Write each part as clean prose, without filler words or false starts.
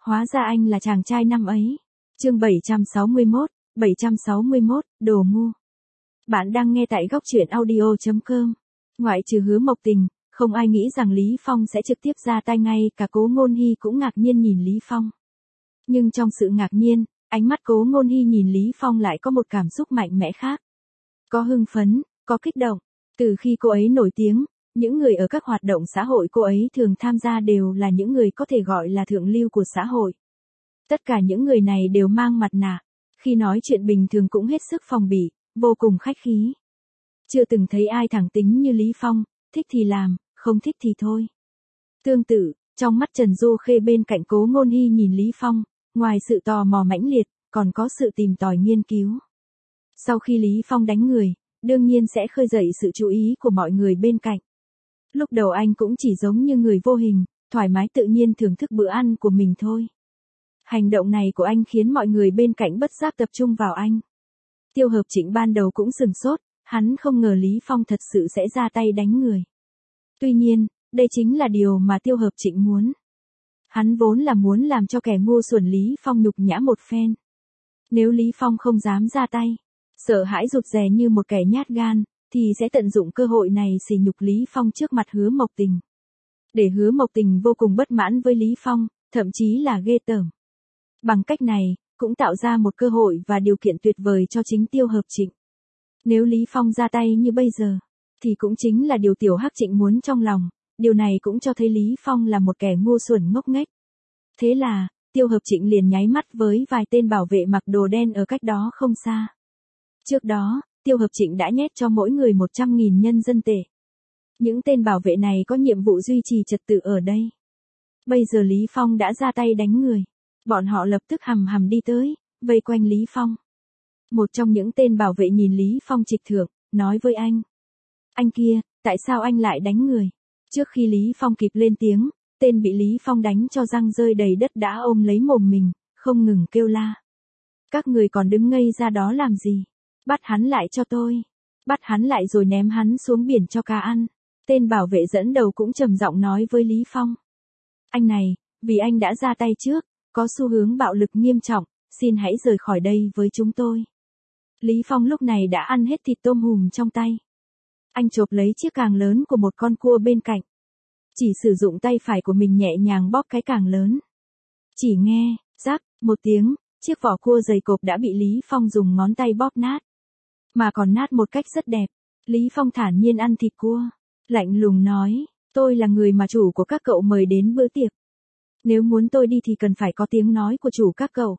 Hóa ra anh là chàng trai năm ấy. Chương 761, đồ ngu. Bạn đang nghe tại góc truyện audio.com. Ngoại trừ Hứa Mộc Tình, không ai nghĩ rằng Lý Phong sẽ trực tiếp ra tay, ngay cả Cố Ngôn Hy cũng ngạc nhiên nhìn Lý Phong. Nhưng trong sự ngạc nhiên, ánh mắt Cố Ngôn Hy nhìn Lý Phong lại có một cảm xúc mạnh mẽ khác. Có hưng phấn, có kích động. Từ khi cô ấy nổi tiếng, những người ở các hoạt động xã hội cô ấy thường tham gia đều là những người có thể gọi là thượng lưu của xã hội. Tất cả những người này đều mang mặt nạ, khi nói chuyện bình thường cũng hết sức phòng bị, vô cùng khách khí. Chưa từng thấy ai thẳng tính như Lý Phong, thích thì làm, không thích thì thôi. Tương tự, trong mắt Trần Du Khê bên cạnh Cố Ngôn Hy nhìn Lý Phong, ngoài sự tò mò mãnh liệt, còn có sự tìm tòi nghiên cứu. Sau khi Lý Phong đánh người, đương nhiên sẽ khơi dậy sự chú ý của mọi người bên cạnh. Lúc đầu anh cũng chỉ giống như người vô hình, thoải mái tự nhiên thưởng thức bữa ăn của mình thôi. Hành động này của anh khiến mọi người bên cạnh bất giác tập trung vào anh. Tiêu Hợp Trịnh ban đầu cũng sửng sốt, hắn không ngờ Lý Phong thật sự sẽ ra tay đánh người. Tuy nhiên, đây chính là điều mà Tiêu Hợp Trịnh muốn. Hắn vốn là muốn làm cho kẻ ngu xuẩn Lý Phong nhục nhã một phen. Nếu Lý Phong không dám ra tay, sợ hãi rụt rè như một kẻ nhát gan, thì sẽ tận dụng cơ hội này sỉ nhục Lý Phong trước mặt Hứa Mộc Tình. Để Hứa Mộc Tình vô cùng bất mãn với Lý Phong, thậm chí là ghê tởm. Bằng cách này, cũng tạo ra một cơ hội và điều kiện tuyệt vời cho chính Tiêu Hợp Trịnh. Nếu Lý Phong ra tay như bây giờ, thì cũng chính là điều Tiểu Hắc Trịnh muốn trong lòng, điều này cũng cho thấy Lý Phong là một kẻ ngu xuẩn ngốc nghếch. Thế là, Tiêu Hợp Trịnh liền nháy mắt với vài tên bảo vệ mặc đồ đen ở cách đó không xa. Trước đó, Tiêu Hợp Trịnh đã nhét cho mỗi người 100.000 nhân dân tệ. Những tên bảo vệ này có nhiệm vụ duy trì trật tự ở đây. Bây giờ Lý Phong đã ra tay đánh người. Bọn họ lập tức hầm hầm đi tới, vây quanh Lý Phong. Một trong những tên bảo vệ nhìn Lý Phong trịch thượng, nói với anh. Anh kia, tại sao anh lại đánh người? Trước khi Lý Phong kịp lên tiếng, tên bị Lý Phong đánh cho răng rơi đầy đất đã ôm lấy mồm mình, không ngừng kêu la. Các người còn đứng ngây ra đó làm gì? Bắt hắn lại cho tôi. Bắt hắn lại rồi ném hắn xuống biển cho cá ăn. Tên bảo vệ dẫn đầu cũng trầm giọng nói với Lý Phong. Anh này, vì anh đã ra tay trước, có xu hướng bạo lực nghiêm trọng, xin hãy rời khỏi đây với chúng tôi. Lý Phong lúc này đã ăn hết thịt tôm hùm trong tay. Anh chộp lấy chiếc càng lớn của một con cua bên cạnh. Chỉ sử dụng tay phải của mình nhẹ nhàng bóp cái càng lớn. Chỉ nghe, rắc, một tiếng, chiếc vỏ cua dày cộp đã bị Lý Phong dùng ngón tay bóp nát. Mà còn nát một cách rất đẹp. Lý Phong thản nhiên ăn thịt cua. Lạnh lùng nói, tôi là người mà chủ của các cậu mời đến bữa tiệc. Nếu muốn tôi đi thì cần phải có tiếng nói của chủ các cậu.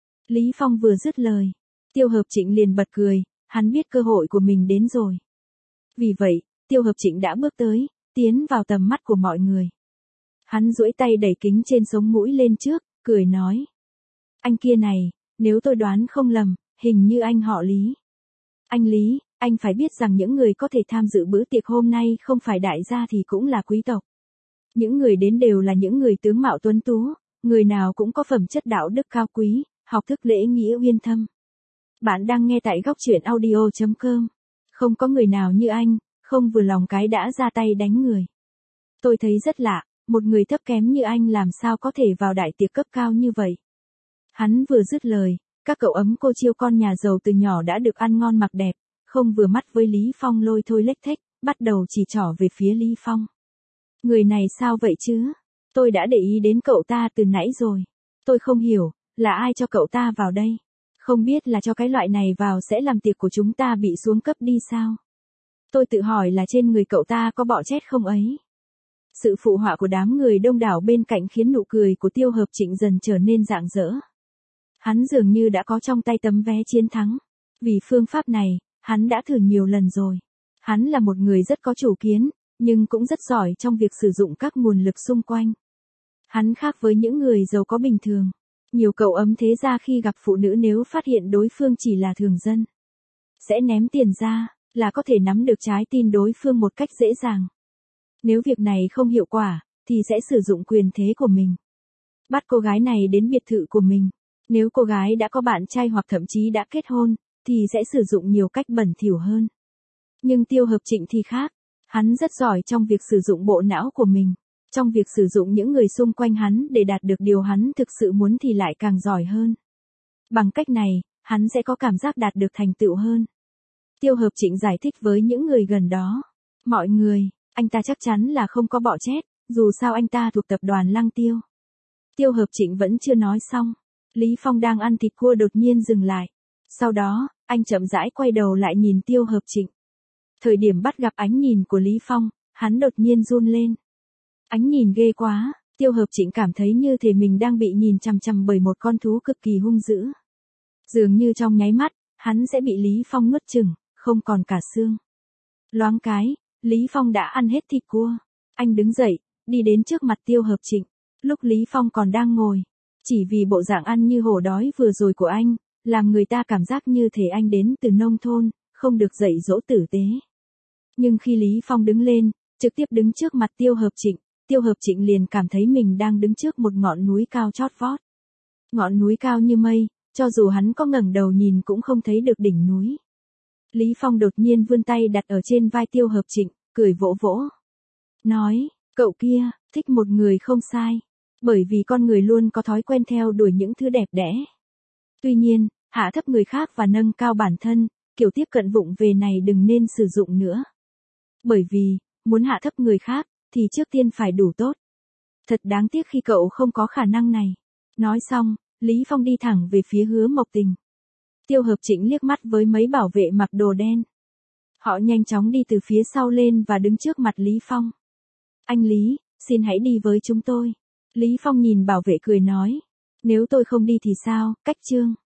Lý Phong vừa dứt lời. Tiêu Hợp Trịnh liền bật cười, hắn biết cơ hội của mình đến rồi. Vì vậy, Tiêu Hợp Trịnh đã bước tới, tiến vào tầm mắt của mọi người. Hắn duỗi tay đẩy kính trên sống mũi lên trước, cười nói. Anh kia này, nếu tôi đoán không lầm, hình như anh họ Lý. Anh Lý, anh phải biết rằng những người có thể tham dự bữa tiệc hôm nay không phải đại gia thì cũng là quý tộc. Những người đến đều là những người tướng mạo tuấn tú, người nào cũng có phẩm chất đạo đức cao quý, học thức lễ nghĩa uyên thâm. Bạn đang nghe tại góc truyện audio.com. Không có người nào như anh, không vừa lòng cái đã ra tay đánh người. Tôi thấy rất lạ, một người thấp kém như anh làm sao có thể vào đại tiệc cấp cao như vậy. Hắn vừa dứt lời, các cậu ấm cô chiêu con nhà giàu từ nhỏ đã được ăn ngon mặc đẹp, không vừa mắt với Lý Phong lôi thôi lếch thếch, bắt đầu chỉ trỏ về phía Lý Phong. Người này sao vậy chứ? Tôi đã để ý đến cậu ta từ nãy rồi. Tôi không hiểu, là ai cho cậu ta vào đây? Không biết là cho cái loại này vào sẽ làm tiệc của chúng ta bị xuống cấp đi sao? Tôi tự hỏi là trên người cậu ta có bọ chét không ấy? Sự phụ họa của đám người đông đảo bên cạnh khiến nụ cười của Tiêu Hợp Trịnh dần trở nên rạng rỡ. Hắn dường như đã có trong tay tấm vé chiến thắng. Vì phương pháp này, hắn đã thử nhiều lần rồi. Hắn là một người rất có chủ kiến, nhưng cũng rất giỏi trong việc sử dụng các nguồn lực xung quanh. Hắn khác với những người giàu có bình thường. Nhiều cậu ấm thế gia khi gặp phụ nữ nếu phát hiện đối phương chỉ là thường dân, sẽ ném tiền ra, là có thể nắm được trái tim đối phương một cách dễ dàng. Nếu việc này không hiệu quả, thì sẽ sử dụng quyền thế của mình. Bắt cô gái này đến biệt thự của mình. Nếu cô gái đã có bạn trai hoặc thậm chí đã kết hôn, thì sẽ sử dụng nhiều cách bẩn thỉu hơn. Nhưng Tiêu Hợp Trịnh thì khác. Hắn rất giỏi trong việc sử dụng bộ não của mình. Trong việc sử dụng những người xung quanh hắn để đạt được điều hắn thực sự muốn thì lại càng giỏi hơn. Bằng cách này, hắn sẽ có cảm giác đạt được thành tựu hơn. Tiêu Hợp Trịnh giải thích với những người gần đó. Mọi người, anh ta chắc chắn là không có bọ chét, dù sao anh ta thuộc tập đoàn Lăng Tiêu. Tiêu Hợp Trịnh vẫn chưa nói xong. Lý Phong đang ăn thịt cua đột nhiên dừng lại. Sau đó, anh chậm rãi quay đầu lại nhìn Tiêu Hợp Trịnh. Thời điểm bắt gặp ánh nhìn của Lý Phong, hắn đột nhiên run lên. Ánh nhìn ghê quá, Tiêu Hợp Trịnh cảm thấy như thể mình đang bị nhìn chằm chằm bởi một con thú cực kỳ hung dữ. Dường như trong nháy mắt, hắn sẽ bị Lý Phong nuốt chửng, không còn cả xương. Loáng cái, Lý Phong đã ăn hết thịt cua. Anh đứng dậy, đi đến trước mặt Tiêu Hợp Trịnh. Lúc Lý Phong còn đang ngồi, chỉ vì bộ dạng ăn như hổ đói vừa rồi của anh, làm người ta cảm giác như thể anh đến từ nông thôn, không được dạy dỗ tử tế. Nhưng khi Lý Phong đứng lên, trực tiếp đứng trước mặt Tiêu Hợp Trịnh liền cảm thấy mình đang đứng trước một ngọn núi cao chót vót. Ngọn núi cao như mây, cho dù hắn có ngẩng đầu nhìn cũng không thấy được đỉnh núi. Lý Phong đột nhiên vươn tay đặt ở trên vai Tiêu Hợp Trịnh, cười vỗ vỗ. Nói, cậu kia, thích một người không sai. Bởi vì con người luôn có thói quen theo đuổi những thứ đẹp đẽ. Tuy nhiên, hạ thấp người khác và nâng cao bản thân, kiểu tiếp cận vụng về này đừng nên sử dụng nữa. Bởi vì, muốn hạ thấp người khác, thì trước tiên phải đủ tốt. Thật đáng tiếc khi cậu không có khả năng này. Nói xong, Lý Phong đi thẳng về phía Hứa Mộc Tình. Tiêu Hợp Trịnh liếc mắt với mấy bảo vệ mặc đồ đen. Họ nhanh chóng đi từ phía sau lên và đứng trước mặt Lý Phong. Anh Lý, xin hãy đi với chúng tôi. Lý Phong nhìn bảo vệ cười nói. Nếu tôi không đi thì sao, Cách Trương?